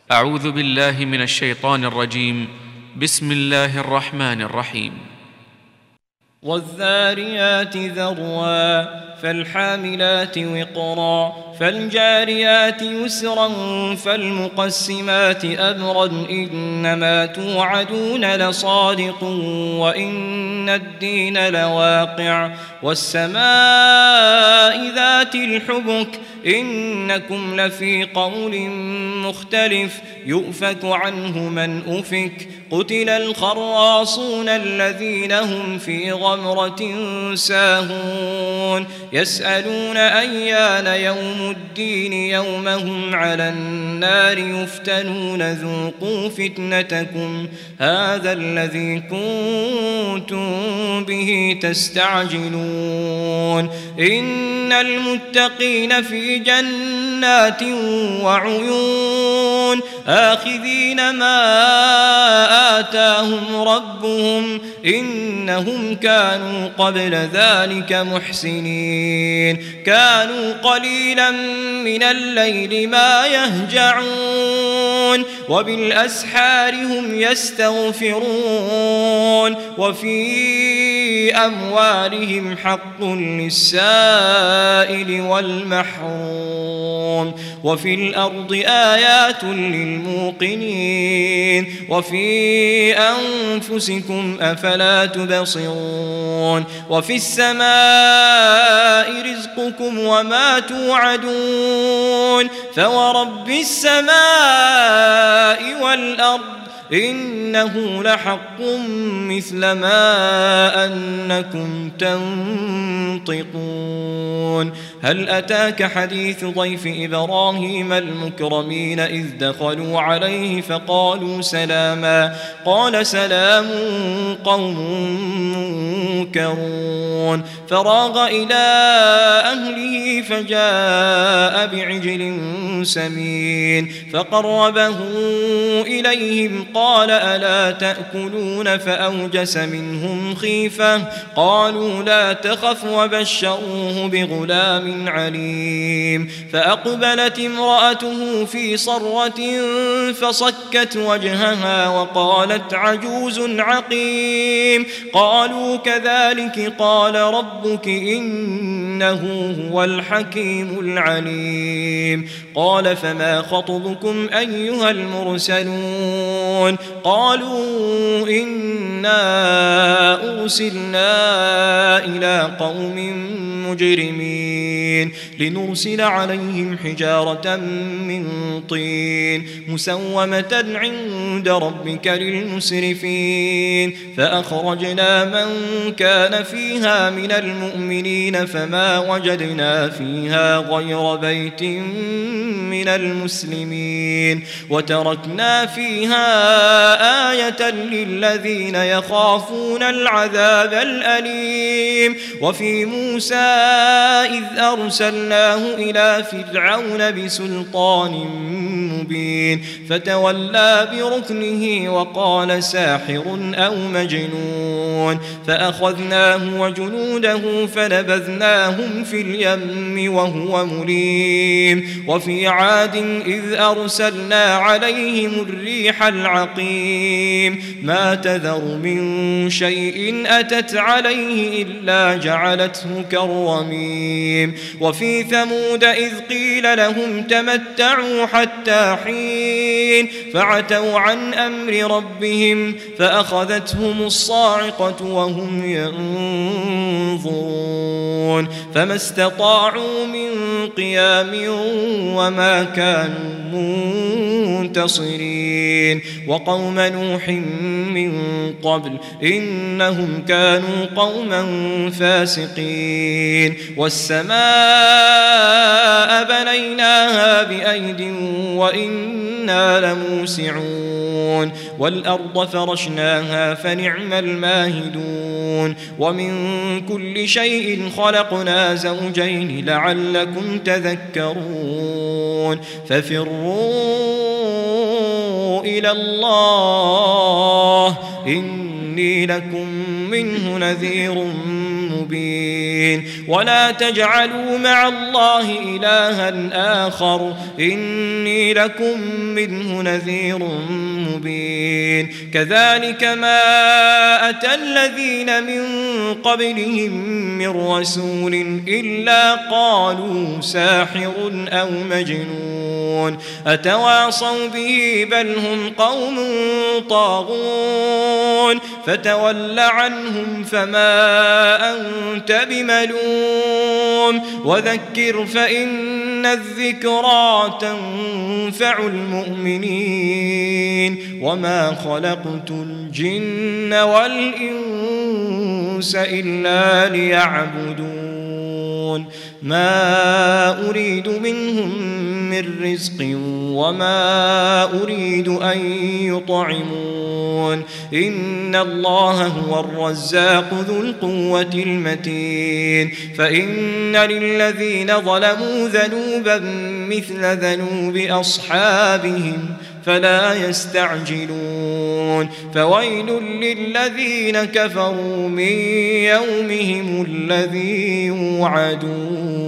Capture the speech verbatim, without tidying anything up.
أعوذ بالله من الشيطان الرجيم. بسم الله الرحمن الرحيم. والذاريات ذروا فالحاملات وقرا فالجاريات يسرا فالمقسمات أمرا إنما توعدون لصادق وإن الدين لواقع والسماء ذات الحبك إنكم لفي قول مختلف يؤفك عنه من أفك قتل الخراصون الذين هم في غمرة ساهون يسألون أيان يوم الدين يوم هم على النار يفتنون ذوقوا فتنتكم هذا الذي كنتم به تستعجلون إن المتقين في جنات وعيون آخذين ما آتاهم ربهم إنهم كانوا قبل ذلك محسنين كانوا قليلا من الليل ما يهجعون وبالأسحار هم يستغفرون وفي أموالهم حق للسائل والمحروم وفي الأرض آيات للموقنين وفي أنفسكم أفلا تبصرون وفي السماء رزقكم وما توعدون فورب السماء والأرض إنه لحق مثل ما أنكم تنطقون هل أتاك حديث ضيف إبراهيم المكرمين إذ دخلوا عليه فقالوا سلاما قال سلام قوم منكرون فراغ إلى أهله فجاء بعجل سمين فقربه إليهم قال ألا تأكلون فأوجس منهم خيفة قالوا لا تخف وبشروه بغلام عليم فأقبلت امرأته في صرة فصكت وجهها وقالت عجوز عقيم قالوا كذلك قال ربك إنه هو الحكيم العليم قال فما خطبكم أيها المرسلون قالوا إنا أرسلنا إلى قوم مجرمين لنرسل عليهم حجارة من طين مسومة عند ربك للمسرفين فأخرجنا من كان فيها من المؤمنين فما وجدنا فيها غير بيت من المسلمين وتركنا فيها آية للذين يخافون العذاب الأليم وفي موسى إذ أرسلناه إلى فرعون بسلطان مبين فتولى بركنه وقال ساحر أو مجنون فأخذناه وجنوده فنبذناهم في اليم وهو مليم وفي عاد إذ أرسلنا عليهم الريح العقيم ما تذر من شيء أتت عليه إلا جعلته كالرميم وفي ثمود إذ قيل لهم تمتعوا حتى حين فعتوا عن أمر ربهم فأخذتهم الصاعقة وهم ينظرون فما استطاعوا من قيام وما كانوا منتصرين وقوم نوح من قبل إنهم كانوا قوما فاسقين والسماء بنيناها بأيد وإنا لموسعون والأرض فرشناها فنعم الماهدون ومن كل شيء خلقنا زوجين لعلكم تذكرون ففروا إلى الله إني لكم منه نذير مبين ولا تجعلوا مع الله إلها آخر إني لكم منه نذير مبين كذلك ما أتى الذين من قبلهم من رسول إلا قالوا ساحر أو مجنون أتواصوا به بل هم قوم طاغون فتول عنهم فما أنت بملوم وذكر فإن الذكرى تنفع المؤمنين وما خلقت الجن والإنس إلا ليعبدون ما أريد منهم من رزق وما أريد أن يطعمون إن الله هو الرزاق ذو القوة المتين فإن للذين ظلموا ذنوبا مثل ذنوب أصحابهم فلا يستعجلون فويل للذين كفروا من يومهم الذي يوعدون.